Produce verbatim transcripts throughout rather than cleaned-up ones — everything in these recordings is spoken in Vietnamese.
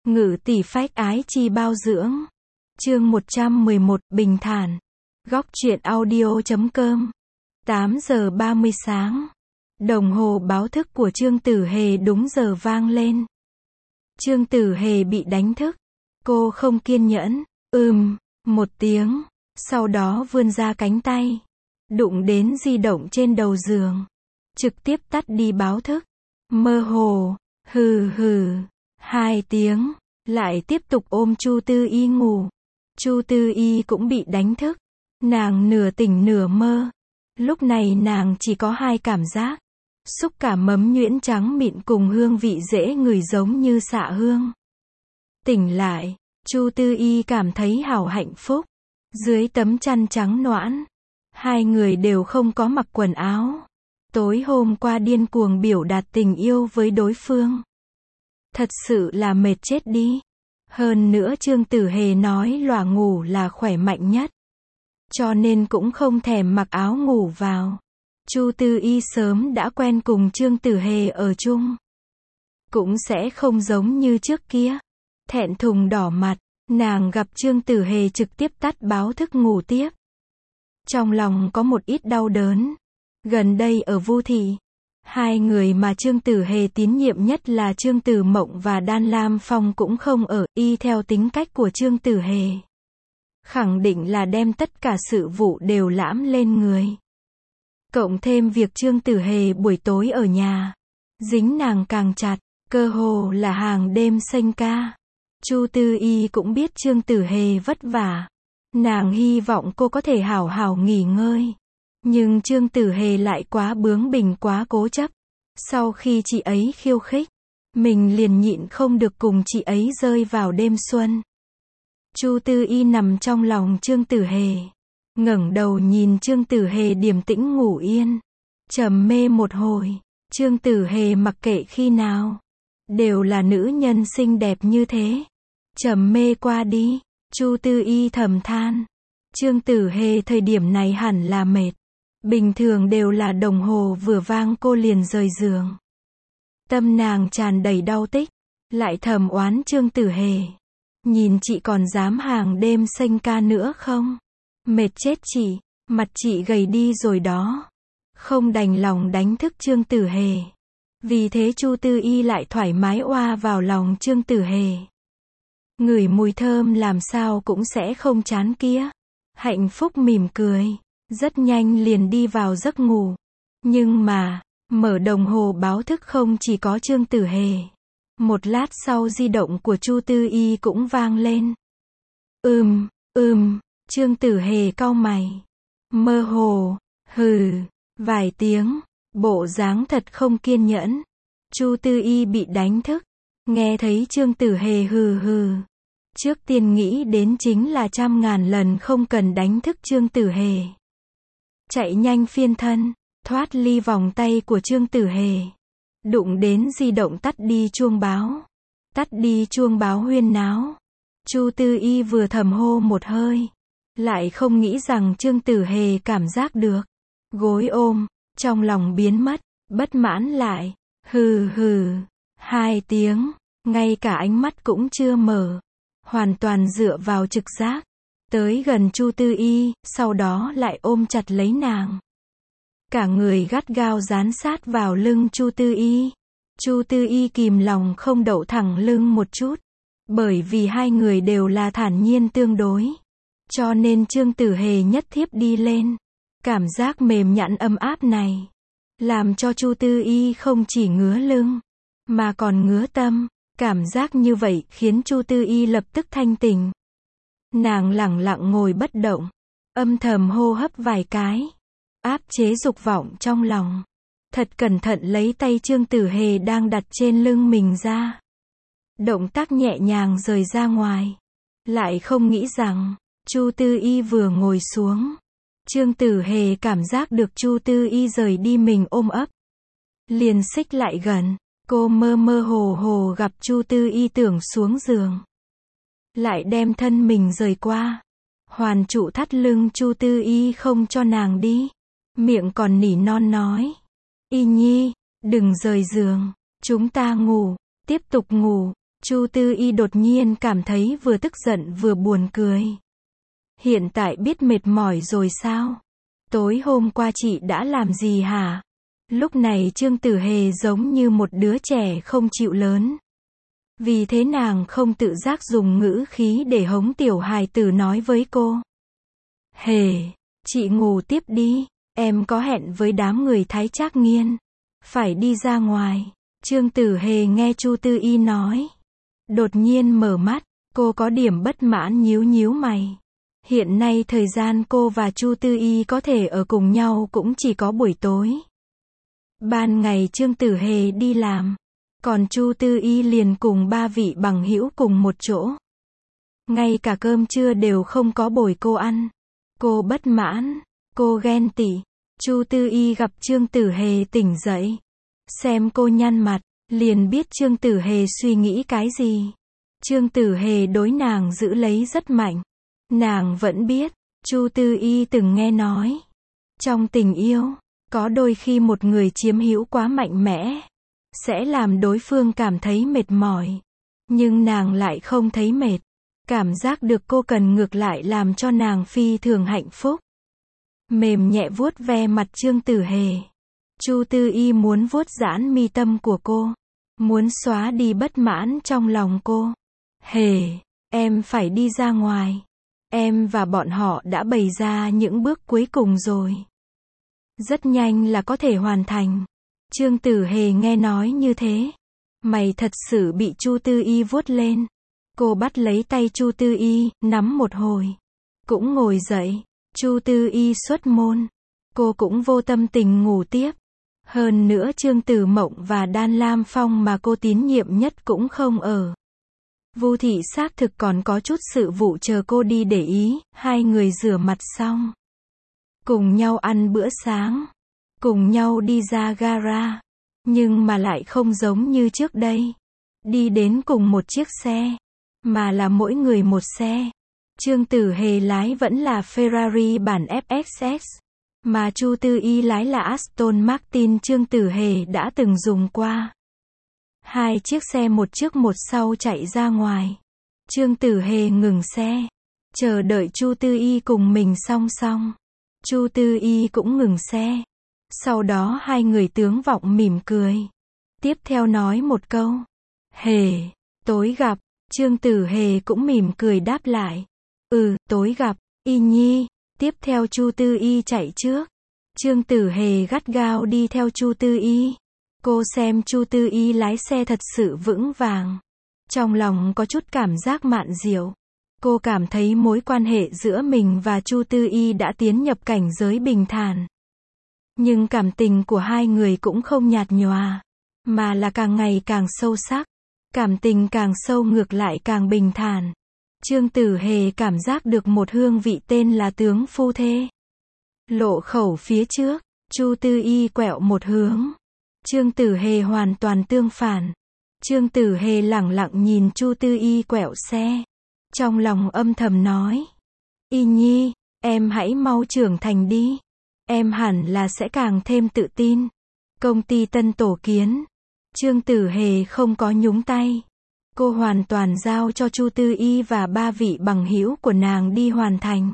Ngự tỷ phách ái chi bao dưỡng. Chương một trăm mười một, bình thản. Góc truyện audio chấm com. tám giờ ba mươi sáng. Đồng hồ báo thức của Trương Tử Hề đúng giờ vang lên. Trương Tử Hề bị đánh thức. Cô không kiên nhẫn. Ừm, một tiếng. Sau đó vươn ra cánh tay. Đụng đến di động trên đầu giường. Trực tiếp tắt đi báo thức. Mơ hồ. Hừ hừ. Hai tiếng. Lại tiếp tục ôm Chu Tư Y ngủ. Chu Tư Y cũng bị đánh thức. Nàng nửa tỉnh nửa mơ. Lúc này nàng chỉ có hai cảm giác. Xúc cảm mấm nhuyễn trắng mịn cùng hương vị dễ ngửi giống như xạ hương. Tỉnh lại, Chu Tư Y cảm thấy hào hạnh phúc. Dưới tấm chăn trắng noãn, hai người đều không có mặc quần áo. Tối hôm qua điên cuồng biểu đạt tình yêu với đối phương. Thật sự là mệt chết đi. Hơn nữa Trương Tử Hề nói lòa ngủ là khỏe mạnh nhất. Cho nên cũng không thèm mặc áo ngủ vào. Chu Tư Y sớm đã quen cùng Trương Tử Hề ở chung. Cũng sẽ không giống như trước kia. Thẹn thùng đỏ mặt, nàng gặp Trương Tử Hề trực tiếp tắt báo thức ngủ tiếp. Trong lòng có một ít đau đớn. Gần đây ở Vu Thị, hai người mà Trương Tử Hề tín nhiệm nhất là Trương Tử Mộng và Đan Lam Phong cũng không ở, y theo tính cách của Trương Tử Hề. Khẳng định là đem tất cả sự vụ đều lãm lên người. Cộng thêm việc Trương Tử Hề buổi tối ở nhà, dính nàng càng chặt, cơ hồ là hàng đêm xanh ca. Chu Tư Y cũng biết Trương Tử Hề vất vả. Nàng hy vọng cô có thể hảo hảo nghỉ ngơi. Nhưng Trương Tử Hề lại quá bướng bỉnh quá cố chấp. Sau khi chị ấy khiêu khích, mình liền nhịn không được cùng chị ấy rơi vào đêm xuân. Chu Tư Y nằm trong lòng Trương Tử Hề. Ngẩng đầu nhìn Trương Tử Hề điềm tĩnh ngủ yên. Trầm mê một hồi. Trương Tử Hề mặc kệ khi nào. Đều là nữ nhân xinh đẹp như thế. Trầm mê qua đi. Chu Tư Y thầm than. Trương Tử Hề thời điểm này hẳn là mệt. Bình thường đều là đồng hồ vừa vang cô liền rời giường. Tâm nàng tràn đầy đau tích. Lại thầm oán Trương Tử Hề. Nhìn chị còn dám hàng đêm xanh ca nữa không? Mệt chết chị, mặt chị gầy đi rồi đó. Không đành lòng đánh thức Trương Tử Hề. Vì thế Chu Tư Y lại thoải mái oa vào lòng Trương Tử Hề. Ngửi mùi thơm làm sao cũng sẽ không chán kia. Hạnh phúc mỉm cười. Rất nhanh liền đi vào giấc ngủ. Nhưng mà, mở đồng hồ báo thức không chỉ có Trương Tử Hề. Một lát sau di động của Chu Tư Y cũng vang lên. Ừm, ừm, Trương Tử Hề cau mày. Mơ hồ, hừ, vài tiếng, bộ dáng thật không kiên nhẫn. Chu Tư Y bị đánh thức. Nghe thấy Trương Tử Hề hừ hừ. Trước tiên nghĩ đến chính là trăm ngàn lần không cần đánh thức Trương Tử Hề. Chạy nhanh phiên thân, thoát ly vòng tay của Trương Tử Hề. Đụng đến di động tắt đi chuông báo. Tắt đi chuông báo huyên náo. Chu Tư Y vừa thầm hô một hơi. Lại không nghĩ rằng Trương Tử Hề cảm giác được. Gối ôm, trong lòng biến mất, bất mãn lại. Hừ hừ, hai tiếng, ngay cả ánh mắt cũng chưa mở. Hoàn toàn dựa vào trực giác. Tới gần Chu Tư Y, sau đó lại ôm chặt lấy nàng. Cả người gắt gao dán sát vào lưng Chu Tư Y. Chu Tư Y kìm lòng không đậu thẳng lưng một chút. Bởi vì hai người đều là thản nhiên tương đối. Cho nên Trương Tử Hề nhất thiếp đi lên. Cảm giác mềm nhẵn ấm áp này. Làm cho Chu Tư Y không chỉ ngứa lưng. Mà còn ngứa tâm. Cảm giác như vậy khiến Chu Tư Y lập tức thanh tỉnh. Nàng lẳng lặng ngồi bất động. Âm thầm hô hấp vài cái. Áp chế dục vọng trong lòng. Thật cẩn thận lấy tay Trương Tử Hề đang đặt trên lưng mình ra. Động tác nhẹ nhàng rời ra ngoài. Lại không nghĩ rằng, Chu Tư Y vừa ngồi xuống. Trương Tử Hề cảm giác được Chu Tư Y rời đi mình ôm ấp. Liền xích lại gần. Cô mơ mơ hồ hồ gặp Chu Tư Y tưởng xuống giường. Lại đem thân mình rời qua. Hoàn trụ thắt lưng Chu Tư Y không cho nàng đi. Miệng còn nỉ non nói. Y Nhi, đừng rời giường. Chúng ta ngủ, tiếp tục ngủ. Chu Tư Y đột nhiên cảm thấy vừa tức giận vừa buồn cười. Hiện tại biết mệt mỏi rồi sao? Tối hôm qua chị đã làm gì hả? Lúc này Trương Tử Hề giống như một đứa trẻ không chịu lớn. Vì thế nàng không tự giác dùng ngữ khí để hống tiểu hài tử nói với cô. Hề, chị ngủ tiếp đi, em có hẹn với đám người Thái Trác Nghiên. Phải đi ra ngoài. Trương Tử Hề nghe Chu Tư Y nói. Đột nhiên mở mắt, cô có điểm bất mãn nhíu nhíu mày. Hiện nay thời gian cô và Chu Tư Y có thể ở cùng nhau cũng chỉ có buổi tối. Ban ngày Trương Tử Hề đi làm, còn Chu Tư Y liền cùng ba vị bằng hữu cùng một chỗ. Ngay cả cơm trưa đều không có bồi cô ăn. Cô bất mãn, cô ghen tị. Chu Tư Y gặp Trương Tử Hề tỉnh dậy, xem cô nhăn mặt, liền biết Trương Tử Hề suy nghĩ cái gì. Trương Tử Hề đối nàng giữ lấy rất mạnh. Nàng vẫn biết, Chu Tư Y từng nghe nói, trong tình yêu, có đôi khi một người chiếm hữu quá mạnh mẽ, sẽ làm đối phương cảm thấy mệt mỏi. Nhưng nàng lại không thấy mệt. Cảm giác được cô cần ngược lại làm cho nàng phi thường hạnh phúc. Mềm nhẹ vuốt ve mặt Trương Tử Hề. Chu Tư Y muốn vuốt giãn mi tâm của cô, muốn xóa đi bất mãn trong lòng cô. Hề, em phải đi ra ngoài. Em và bọn họ đã bày ra những bước cuối cùng rồi. Rất nhanh là có thể hoàn thành. Trương Tử Hề nghe nói như thế, mày thật sự bị Chu Tư Y vuốt lên. Cô bắt lấy tay Chu Tư Y, nắm một hồi. Cũng ngồi dậy. Chu Tư Y xuất môn. Cô cũng vô tâm tình ngủ tiếp. Hơn nữa Trương Tử Mộng và Đan Lam Phong mà cô tín nhiệm nhất cũng không ở. Vu Thị xác thực còn có chút sự vụ chờ cô đi để ý. Hai người rửa mặt xong, cùng nhau ăn bữa sáng, cùng nhau đi ra gara. Nhưng mà lại không giống như trước đây. Đi đến cùng một chiếc xe, mà là mỗi người một xe. Trương Tử Hề lái vẫn là Ferrari bản ép ích ét, mà Chu Tư Y lái là Aston Martin Trương Tử Hề đã từng dùng qua. Hai chiếc xe một trước một sau chạy ra ngoài. Trương Tử Hề ngừng xe, chờ đợi Chu Tư Y cùng mình song song. Chu Tư Y cũng ngừng xe. Sau đó hai người tướng vọng mỉm cười. Tiếp theo nói một câu. Hề, tối gặp. Trương Tử Hề cũng mỉm cười đáp lại. Ừ, tối gặp, Y Nhi. Tiếp theo Chu Tư Y chạy trước. Trương Tử Hề gắt gao đi theo Chu Tư Y. Cô xem Chu Tư Y lái xe thật sự vững vàng. Trong lòng có chút cảm giác mạn diệu. Cô cảm thấy mối quan hệ giữa mình và Chu Tư Y đã tiến nhập cảnh giới bình thản. Nhưng cảm tình của hai người cũng không nhạt nhòa, mà là càng ngày càng sâu sắc. Cảm tình càng sâu ngược lại càng bình thản. Trương Tử Hề cảm giác được một hương vị tên là tướng phu thê. Lộ khẩu phía trước, Chu Tư Y quẹo một hướng. Trương Tử Hề hoàn toàn tương phản. Trương Tử Hề lẳng lặng nhìn Chu Tư Y quẹo xe. Trong lòng âm thầm nói. Y Nhi, em hãy mau trưởng thành đi. Em hẳn là sẽ càng thêm tự tin. Công ty tân tổ kiến. Trương Tử Hề không có nhúng tay. Cô hoàn toàn giao cho Chu Tư Y và ba vị bằng hữu của nàng đi hoàn thành.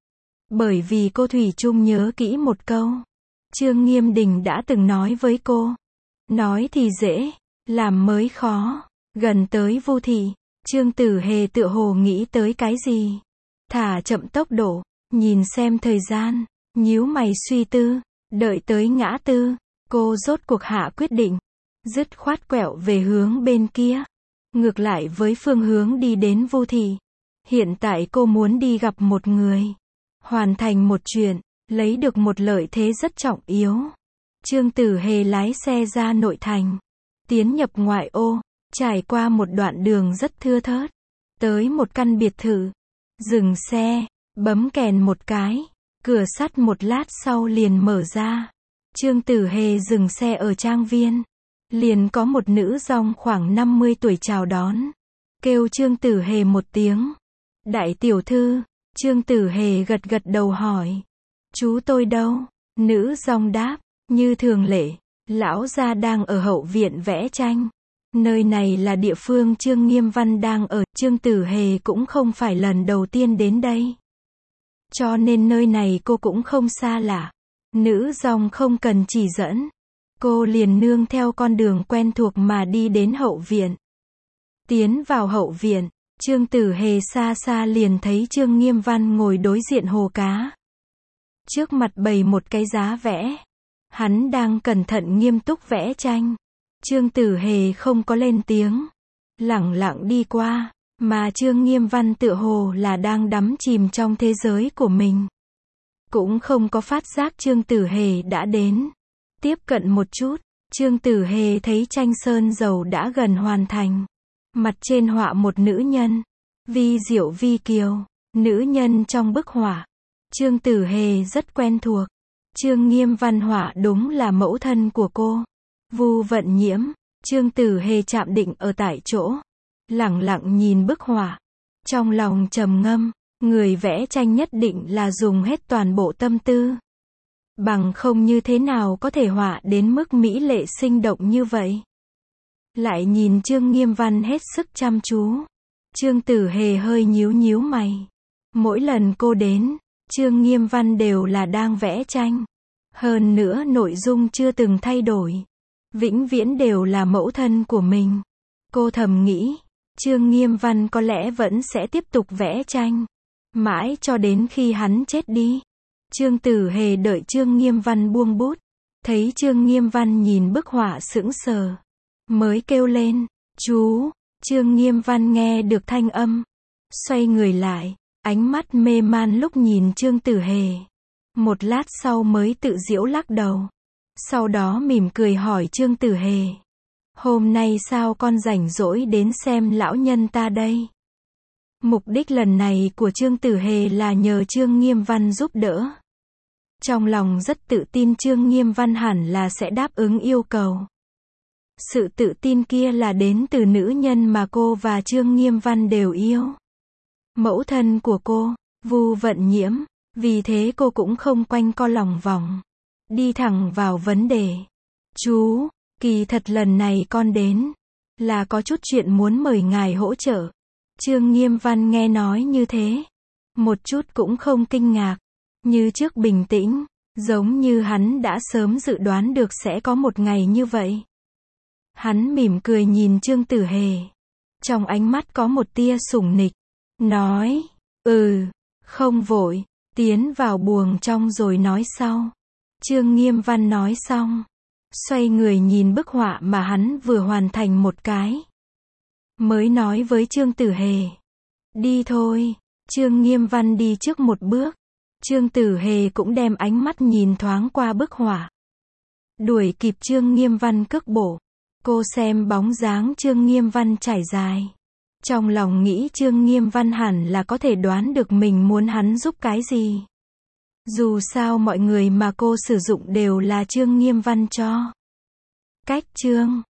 Bởi vì cô thủy chung nhớ kỹ một câu. Trương Nghiêm Đình đã từng nói với cô. Nói thì dễ, làm mới khó. Gần tới Vu Thị, Trương Tử Hề tựa hồ nghĩ tới cái gì. Thả chậm tốc độ, nhìn xem thời gian, nhíu mày suy tư, đợi tới ngã tư, cô rốt cuộc hạ quyết định. Dứt khoát quẹo về hướng bên kia. Ngược lại với phương hướng đi đến Vu Thị. Hiện tại cô muốn đi gặp một người. Hoàn thành một chuyện, lấy được một lợi thế rất trọng yếu. Trương Tử Hề lái xe ra nội thành. Tiến nhập ngoại ô, trải qua một đoạn đường rất thưa thớt. Tới một căn biệt thự. Dừng xe, bấm kèn một cái. Cửa sắt một lát sau liền mở ra. Trương Tử Hề dừng xe ở trang viên. Liền có một nữ dong khoảng năm mươi tuổi chào đón. Kêu Trương Tử Hề một tiếng. Đại tiểu thư. Trương Tử Hề gật gật đầu hỏi. Chú tôi đâu? Nữ dong đáp. Như thường lệ, lão gia đang ở hậu viện vẽ tranh. Nơi này là địa phương Trương Nghiêm Văn đang ở, Trương Tử Hề cũng không phải lần đầu tiên đến đây. Cho nên nơi này cô cũng không xa lạ. Nữ dòng không cần chỉ dẫn. Cô liền nương theo con đường quen thuộc mà đi đến hậu viện. Tiến vào hậu viện, Trương Tử Hề xa xa liền thấy Trương Nghiêm Văn ngồi đối diện hồ cá. Trước mặt bày một cái giá vẽ. Hắn đang cẩn thận nghiêm túc vẽ tranh. Trương Tử Hề không có lên tiếng. Lẳng lặng đi qua, mà Trương Nghiêm Văn tựa hồ là đang đắm chìm trong thế giới của mình. Cũng không có phát giác Trương Tử Hề đã đến. Tiếp cận một chút, Trương Tử Hề thấy tranh sơn dầu đã gần hoàn thành. Mặt trên họa một nữ nhân. Vi diệu vi kiều. Nữ nhân trong bức họa. Trương Tử Hề rất quen thuộc. Trương Nghiêm Văn họa đúng là mẫu thân của cô. Vu Vận Nhiễm. Trương Tử Hề chạm định ở tại chỗ. Lẳng lặng nhìn bức họa. Trong lòng trầm ngâm. Người vẽ tranh nhất định là dùng hết toàn bộ tâm tư. Bằng không như thế nào có thể họa đến mức mỹ lệ sinh động như vậy. Lại nhìn Trương Nghiêm Văn hết sức chăm chú. Trương Tử Hề hơi nhíu nhíu mày. Mỗi lần cô đến, Trương Nghiêm Văn đều là đang vẽ tranh. Hơn nữa nội dung chưa từng thay đổi. Vĩnh viễn đều là mẫu thân của mình. Cô thầm nghĩ, Trương Nghiêm Văn có lẽ vẫn sẽ tiếp tục vẽ tranh. Mãi cho đến khi hắn chết đi. Trương Tử Hề đợi Trương Nghiêm Văn buông bút. Thấy Trương Nghiêm Văn nhìn bức họa sững sờ. Mới kêu lên, chú. Trương Nghiêm Văn nghe được thanh âm. Xoay người lại, ánh mắt mê man lúc nhìn Trương Tử Hề. Một lát sau mới tự giễu lắc đầu. Sau đó mỉm cười hỏi Trương Tử Hề. Hôm nay sao con rảnh rỗi đến xem lão nhân ta đây? Mục đích lần này của Trương Tử Hề là nhờ Trương Nghiêm Văn giúp đỡ. Trong lòng rất tự tin Trương Nghiêm Văn hẳn là sẽ đáp ứng yêu cầu. Sự tự tin kia là đến từ nữ nhân mà cô và Trương Nghiêm Văn đều yêu. Mẫu thân của cô, Vu Vận Nhiễm. Vì thế cô cũng không quanh co lòng vòng. Đi thẳng vào vấn đề. Chú, kỳ thật lần này con đến. Là có chút chuyện muốn mời ngài hỗ trợ. Trương Nghiêm Văn nghe nói như thế. Một chút cũng không kinh ngạc. Như trước bình tĩnh. Giống như hắn đã sớm dự đoán được sẽ có một ngày như vậy. Hắn mỉm cười nhìn Trương Tử Hề. Trong ánh mắt có một tia sủng nịch. Nói, ừ, không vội, tiến vào buồng trong rồi nói sau. Trương Nghiêm Văn nói xong. Xoay người nhìn bức họa mà hắn vừa hoàn thành một cái. Mới nói với Trương Tử Hề. Đi thôi. Trương Nghiêm Văn đi trước một bước. Trương Tử Hề cũng đem ánh mắt nhìn thoáng qua bức họa. Đuổi kịp Trương Nghiêm Văn cước bộ. Cô xem bóng dáng Trương Nghiêm Văn trải dài. Trong lòng nghĩ Trương Nghiêm Văn hẳn là có thể đoán được mình muốn hắn giúp cái gì. Dù sao mọi người mà cô sử dụng đều là Trương Nghiêm Văn cho. Cách Trương